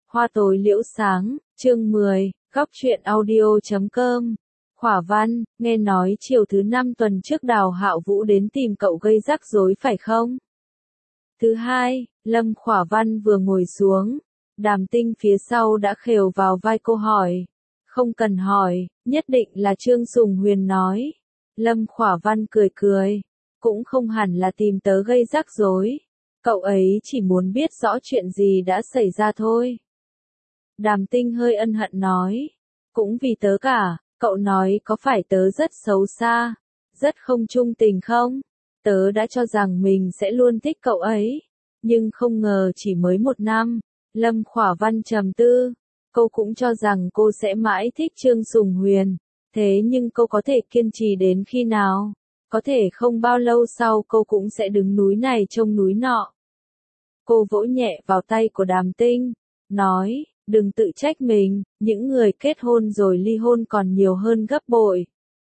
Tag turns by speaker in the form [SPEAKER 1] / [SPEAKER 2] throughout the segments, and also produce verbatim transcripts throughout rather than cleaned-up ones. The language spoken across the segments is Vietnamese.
[SPEAKER 1] Hoa tối liễu sáng, chương mười, góc truyện audio chấm com. Khỏa Văn, nghe nói chiều thứ năm tuần trước Đào Hạo Vũ đến tìm cậu gây rắc rối phải không? Thứ hai, Lâm Khỏa Văn vừa ngồi xuống, Đàm Tinh phía sau đã khều vào vai cô hỏi. Không cần hỏi, nhất định là Trương Sùng Huyền nói. Lâm Khỏa Văn cười cười, cũng không hẳn là tìm tớ gây rắc rối. Cậu ấy chỉ muốn biết rõ chuyện gì đã xảy ra thôi. Đàm Tinh hơi ân hận nói. Cũng vì tớ cả, cậu nói có phải tớ rất xấu xa, rất không trung tình không? Tớ đã cho rằng mình sẽ luôn thích cậu ấy, nhưng không ngờ chỉ mới một năm. Lâm Khỏa Văn trầm tư, cô cũng cho rằng cô sẽ mãi thích Trương Sùng Huyền, thế nhưng cô có thể kiên trì đến khi nào? Có thể không bao lâu sau cô cũng sẽ đứng núi này trông núi nọ. Cô vỗ nhẹ vào tay của Đàm Tinh, nói, đừng tự trách mình, những người kết hôn rồi ly hôn còn nhiều hơn gấp bội.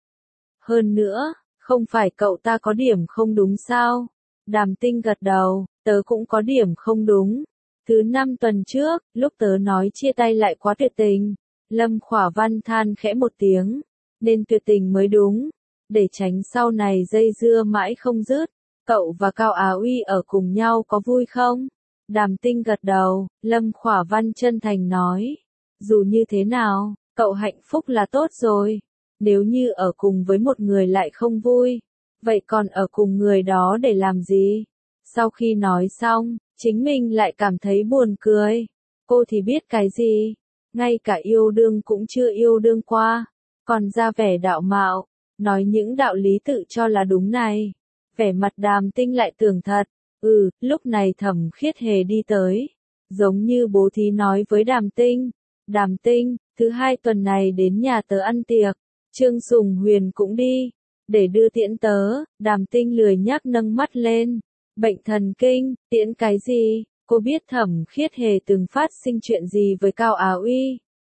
[SPEAKER 1] Hơn nữa, không phải cậu ta có điểm không đúng sao? Đàm Tinh gật đầu, tớ cũng có điểm không đúng. Thứ năm tuần trước, lúc tớ nói chia tay lại quá tuyệt tình, Lâm Khỏa Văn than khẽ một tiếng, nên tuyệt tình mới đúng, để tránh sau này dây dưa mãi không dứt. Cậu và Cao Á Uy ở cùng nhau có vui không? Đàm Tinh gật đầu, Lâm Khỏa Văn chân thành nói, dù như thế nào, cậu hạnh phúc là tốt rồi, nếu như ở cùng với một người lại không vui, vậy còn ở cùng người đó để làm gì? Sau khi nói xong, chính mình lại cảm thấy buồn cười, cô thì biết cái gì, ngay cả yêu đương cũng chưa yêu đương qua, còn ra vẻ đạo mạo, nói những đạo lý tự cho là đúng này. Vẻ mặt Đàm Tinh lại tưởng thật. Ừ, lúc này Thẩm Khiết Hề đi tới, giống như bố thí nói với Đàm Tinh. Đàm Tinh, thứ hai tuần này đến nhà tớ ăn tiệc, Trương Sùng Huyền cũng đi, để đưa tiễn tớ. Đàm Tinh lười nhác nâng mắt lên, bệnh thần kinh, tiễn cái gì? Cô biết Thẩm Khiết Hề từng phát sinh chuyện gì với Cao Á Uy.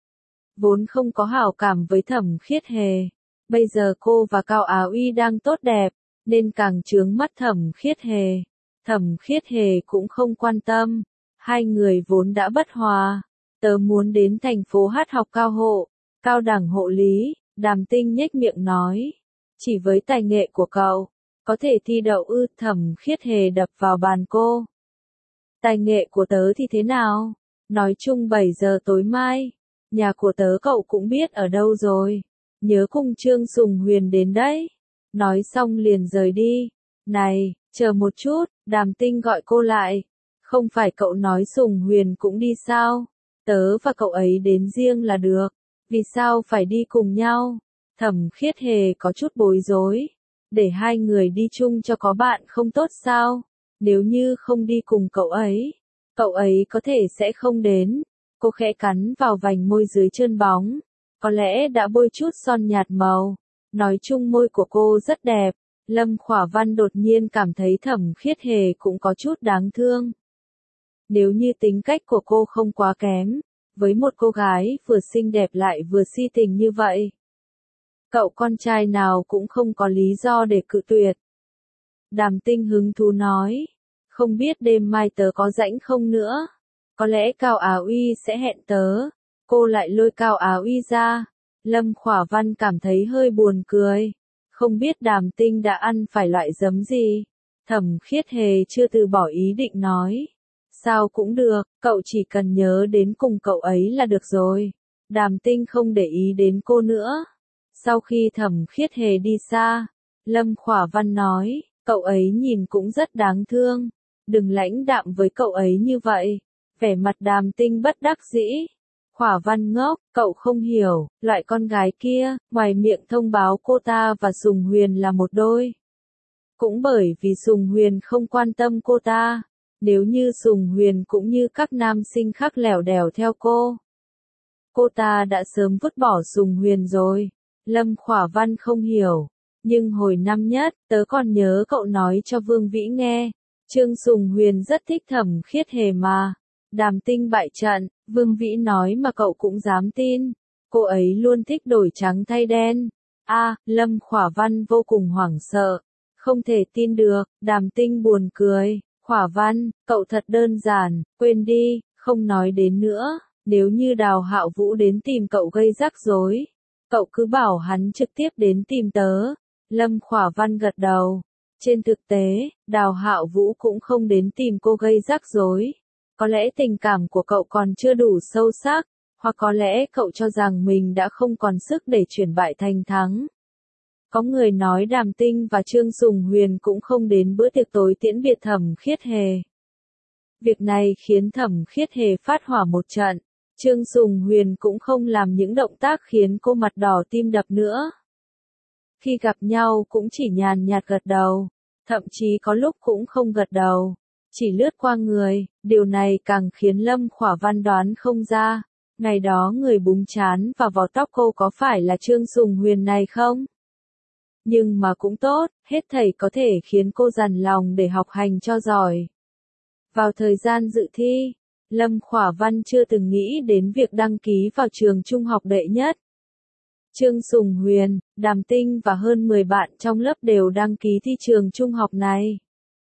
[SPEAKER 1] Vốn không có hảo cảm với Thẩm Khiết Hề, bây giờ cô và Cao Á Uy đang tốt đẹp, nên càng chướng mắt Thẩm Khiết Hề. Thẩm Khiết Hề cũng không quan tâm, hai người vốn đã bất hòa. Tớ muốn đến thành phố hát học cao hộ, cao đẳng hộ lý. Đàm Tinh nhếch miệng nói, chỉ với tài nghệ của cậu, có thể thi đậu ư? Thẩm Khiết Hề đập vào bàn cô. Tài nghệ của tớ thì thế nào? Nói chung bảy giờ tối mai, nhà của tớ cậu cũng biết ở đâu rồi, nhớ cùng Trương Sùng Huyền đến đấy. Nói xong liền rời đi. Này, chờ một chút, Đàm Tinh gọi cô lại. Không phải cậu nói Sùng Huyền cũng đi sao? Tớ và cậu ấy đến riêng là được. Vì sao phải đi cùng nhau? Thẩm Khiết Hề có chút bối rối. Để hai người đi chung cho có bạn không tốt sao? Nếu như không đi cùng cậu ấy, cậu ấy có thể sẽ không đến. Cô khẽ cắn vào vành môi dưới trơn bóng. Có lẽ đã bôi chút son nhạt màu. Nói chung môi của cô rất đẹp. Lâm Khỏa Văn đột nhiên cảm thấy Thẩm Khiết Hề cũng có chút đáng thương. Nếu như tính cách của cô không quá kém, với một cô gái vừa xinh đẹp lại vừa si tình như vậy, cậu con trai nào cũng không có lý do để cự tuyệt. Đàm Tinh hứng thú nói, không biết đêm mai tớ có rảnh không nữa, có lẽ Cao Á Uy sẽ hẹn tớ. Cô lại lôi Cao Á Uy ra. Lâm Khỏa Văn cảm thấy hơi buồn cười. Không biết Đàm Tinh đã ăn phải loại giấm gì? Thẩm Khiết Hề chưa từ bỏ ý định nói. Sao cũng được, cậu chỉ cần nhớ đến cùng cậu ấy là được rồi. Đàm Tinh không để ý đến cô nữa. Sau khi Thẩm Khiết Hề đi xa, Lâm Khỏa Văn nói, cậu ấy nhìn cũng rất đáng thương. Đừng lãnh đạm với cậu ấy như vậy. Vẻ mặt Đàm Tinh bất đắc dĩ. Khỏa Văn ngốc, cậu không hiểu, loại con gái kia, ngoài miệng thông báo cô ta và Sùng Huyền là một đôi. Cũng bởi vì Sùng Huyền không quan tâm cô ta, nếu như Sùng Huyền cũng như các nam sinh khác lẻo đẻo theo cô, cô ta đã sớm vứt bỏ Sùng Huyền rồi. Lâm Khỏa Văn không hiểu, nhưng hồi năm nhất, tớ còn nhớ cậu nói cho Vương Vĩ nghe, Trương Sùng Huyền rất thích Thẩm Khiết Hề mà. Đàm Tinh bại trận, Vương Vĩ nói mà cậu cũng dám tin. Cô ấy luôn thích đổi trắng thay đen. A, à, Lâm Khỏa Văn vô cùng hoảng sợ. Không thể tin được. Đàm Tinh buồn cười. Khỏa Văn, cậu thật đơn giản, quên đi, không nói đến nữa. Nếu như Đào Hạo Vũ đến tìm cậu gây rắc rối, cậu cứ bảo hắn trực tiếp đến tìm tớ. Lâm Khỏa Văn gật đầu. Trên thực tế, Đào Hạo Vũ cũng không đến tìm cô gây rắc rối. Có lẽ tình cảm của cậu còn chưa đủ sâu sắc, hoặc có lẽ cậu cho rằng mình đã không còn sức để chuyển bại thành thắng. Có người nói Đàm Tinh và Trương Sùng Huyền cũng không đến bữa tiệc tối tiễn biệt Thẩm Khiết Hề. Việc này khiến Thẩm Khiết Hề phát hỏa một trận. Trương Sùng Huyền cũng không làm những động tác khiến cô mặt đỏ tim đập nữa. Khi gặp nhau cũng chỉ nhàn nhạt gật đầu, thậm chí có lúc cũng không gật đầu, chỉ lướt qua người. Điều này càng khiến Lâm Khỏa Văn đoán không ra, ngày đó người búng trán và vò tóc cô có phải là Trương Sùng Huyền này không? Nhưng mà cũng tốt, hết thảy có thể khiến cô dằn lòng để học hành cho giỏi. Vào thời gian dự thi, Lâm Khỏa Văn chưa từng nghĩ đến việc đăng ký vào trường trung học đệ nhất. Trương Sùng Huyền, Đàm Tinh và hơn mười bạn trong lớp đều đăng ký thi trường trung học này.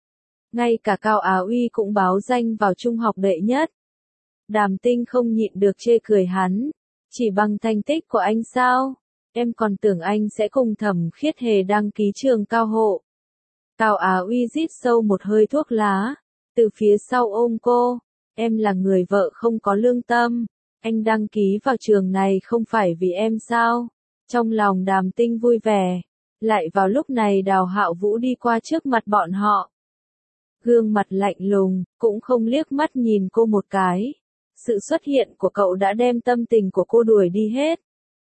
[SPEAKER 1] Ngay cả Cao Á Uy cũng báo danh vào trung học đệ nhất. Đàm Tinh không nhịn được chê cười hắn. Chỉ bằng thành tích của anh sao? Em còn tưởng anh sẽ cùng Thẩm Khiết Hề đăng ký trường cao hộ. Cao Á Uy rít sâu một hơi thuốc lá, từ phía sau ôm cô. Em là người vợ không có lương tâm. Anh đăng ký vào trường này không phải vì em sao? Trong lòng Đàm Tinh vui vẻ. Lại vào lúc này Đào Hạo Vũ đi qua trước mặt bọn họ. Gương mặt lạnh lùng, cũng không liếc mắt nhìn cô một cái. Sự xuất hiện của cậu đã đem tâm tình của cô đuổi đi hết.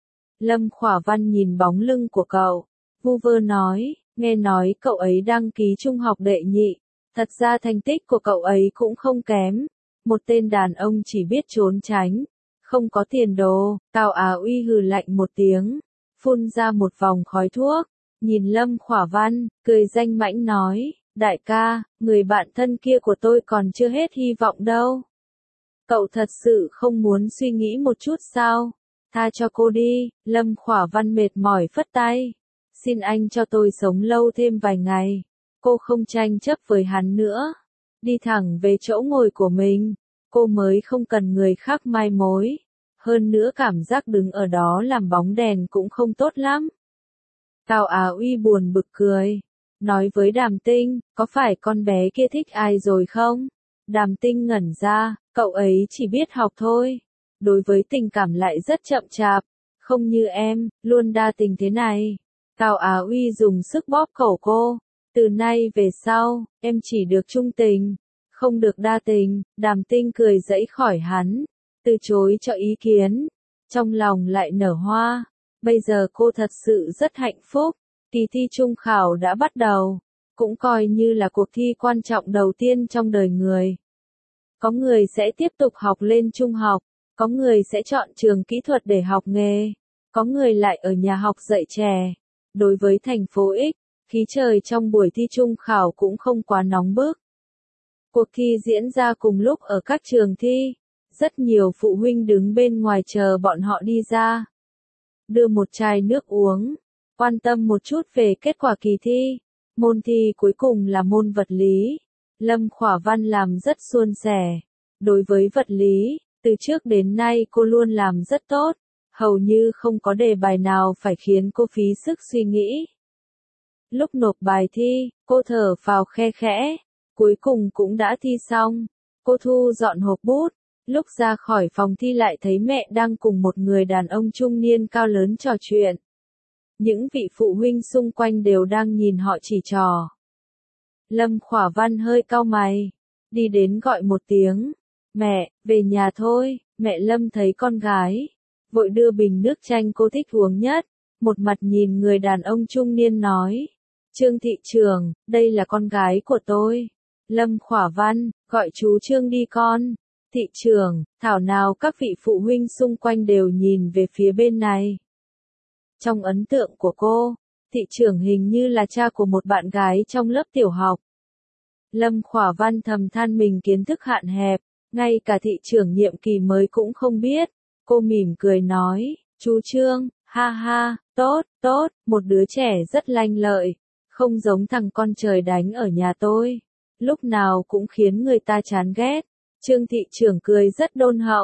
[SPEAKER 1] Lâm Khỏa Văn nhìn bóng lưng của cậu, vu vơ nói, nghe nói cậu ấy đăng ký trung học đệ nhị. Thật ra thành tích của cậu ấy cũng không kém. Một tên đàn ông chỉ biết trốn tránh, không có tiền đồ. Cao Á Uy hừ lạnh một tiếng, phun ra một vòng khói thuốc, nhìn Lâm Khỏa Văn, cười danh mãnh nói, đại ca, người bạn thân kia của tôi còn chưa hết hy vọng đâu. Cậu thật sự không muốn suy nghĩ một chút sao? Tha cho cô đi. Lâm Khỏa Văn mệt mỏi phất tay. Xin anh cho tôi sống lâu thêm vài ngày. Cô không tranh chấp với hắn nữa. Đi thẳng về chỗ ngồi của mình. Cô mới không cần người khác mai mối. Hơn nữa cảm giác đứng ở đó làm bóng đèn cũng không tốt lắm. Cao Á Uy buồn bực cười. Nói với Đàm Tinh, có phải con bé kia thích ai rồi không? Đàm Tinh ngẩn ra, cậu ấy chỉ biết học thôi. Đối với tình cảm lại rất chậm chạp. Không như em, luôn đa tình thế này. Cao Á Uy dùng sức bóp cổ cô. Từ nay về sau, em chỉ được trung tình, không được đa tình. Đàm Tinh cười giãy khỏi hắn, từ chối cho ý kiến. Trong lòng lại nở hoa. Bây giờ cô thật sự rất hạnh phúc. Kỳ thi trung khảo đã bắt đầu, cũng coi như là cuộc thi quan trọng đầu tiên trong đời người. Có người sẽ tiếp tục học lên trung học, có người sẽ chọn trường kỹ thuật để học nghề, có người lại ở nhà học dạy trẻ. Đối với thành phố X, khí trời trong buổi thi trung khảo cũng không quá nóng bức. Cuộc thi diễn ra cùng lúc ở các trường thi, rất nhiều phụ huynh đứng bên ngoài chờ bọn họ đi ra. Đưa một chai nước uống, quan tâm một chút về kết quả kỳ thi. Môn thi cuối cùng là môn vật lý. Lâm Khỏa Văn làm rất suôn sẻ. Đối với vật lý, từ trước đến nay cô luôn làm rất tốt. Hầu như không có đề bài nào phải khiến cô phí sức suy nghĩ. Lúc nộp bài thi, cô thở phào khe khẽ. Cuối cùng cũng đã thi xong. Cô thu dọn hộp bút. Lúc ra khỏi phòng thi lại thấy mẹ đang cùng một người đàn ông trung niên cao lớn trò chuyện. Những vị phụ huynh xung quanh đều đang nhìn họ chỉ trò. Lâm Khỏa Văn hơi cau mày, đi đến gọi một tiếng, mẹ, về nhà thôi. Mẹ Lâm thấy con gái, vội đưa bình nước chanh cô thích uống nhất, một mặt nhìn người đàn ông trung niên nói, Trương thị trưởng, đây là con gái của tôi. Lâm Khỏa Văn, gọi chú Trương đi con. Thị trưởng, thảo nào các vị phụ huynh xung quanh đều nhìn về phía bên này. Trong ấn tượng của cô, thị trưởng hình như là cha của một bạn gái trong lớp tiểu học. Lâm Khỏa Văn thầm than mình kiến thức hạn hẹp, ngay cả thị trưởng nhiệm kỳ mới cũng không biết. Cô mỉm cười nói, chú Trương, ha ha, tốt, tốt, một đứa trẻ rất lanh lợi, không giống thằng con trời đánh ở nhà tôi, lúc nào cũng khiến người ta chán ghét. Trương thị trưởng cười rất đôn hậu,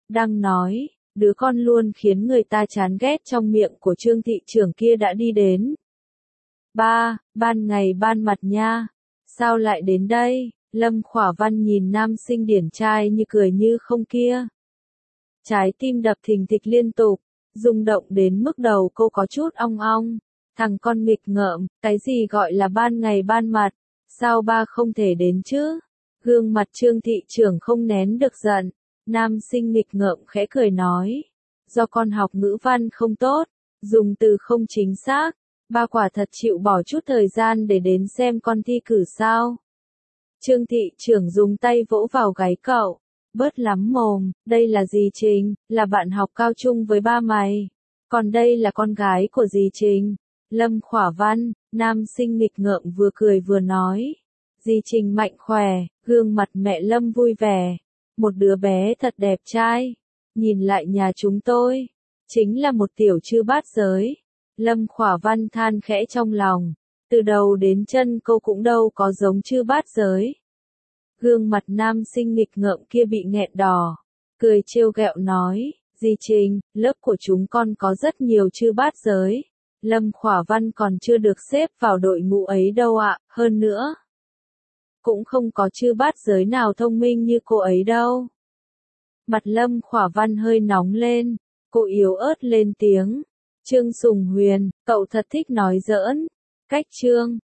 [SPEAKER 1] đang nói, đứa con luôn khiến người ta chán ghét trong miệng của Trương thị trưởng kia đã đi đến. Ba, ban ngày ban mặt nha, sao lại đến đây? Lâm Khỏa Văn nhìn nam sinh điển trai như cười như không kia. Trái tim đập thình thịch liên tục, rung động đến mức đầu cô có chút ong ong. Thằng con nghịch ngợm, cái gì gọi là ban ngày ban mặt, sao ba không thể đến chứ? Gương mặt Trương thị trưởng không nén được giận, nam sinh nghịch ngợm khẽ cười nói. Do con học ngữ văn không tốt, dùng từ không chính xác, ba quả thật chịu bỏ chút thời gian để đến xem con thi cử sao. Trương thị trưởng dùng tay vỗ vào gáy cậu. Bớt lắm mồm, đây là dì Trình, là bạn học cao trung với ba mày. Còn đây là con gái của dì Trình. Lâm Khỏa Văn, nam sinh nghịch ngợm vừa cười vừa nói. Dì Trình mạnh khỏe, gương mặt mẹ Lâm vui vẻ. Một đứa bé thật đẹp trai. Nhìn lại nhà chúng tôi, chính là một tiểu chư bát giới. Lâm Khỏa Văn than khẽ trong lòng. Từ đầu đến chân cô cũng đâu có giống chư bát giới. Gương mặt nam sinh nghịch ngợm kia bị nghẹn đỏ. Cười trêu ghẹo nói, dì Trình, lớp của chúng con có rất nhiều chư bát giới. Lâm Khỏa Văn còn chưa được xếp vào đội ngũ ấy đâu ạ, hơn nữa. Cũng không có chư bát giới nào thông minh như cô ấy đâu. Mặt Lâm Khỏa Văn hơi nóng lên, cô yếu ớt lên tiếng. Trương Sùng Huyền, cậu thật thích nói giỡn. Cách Trương.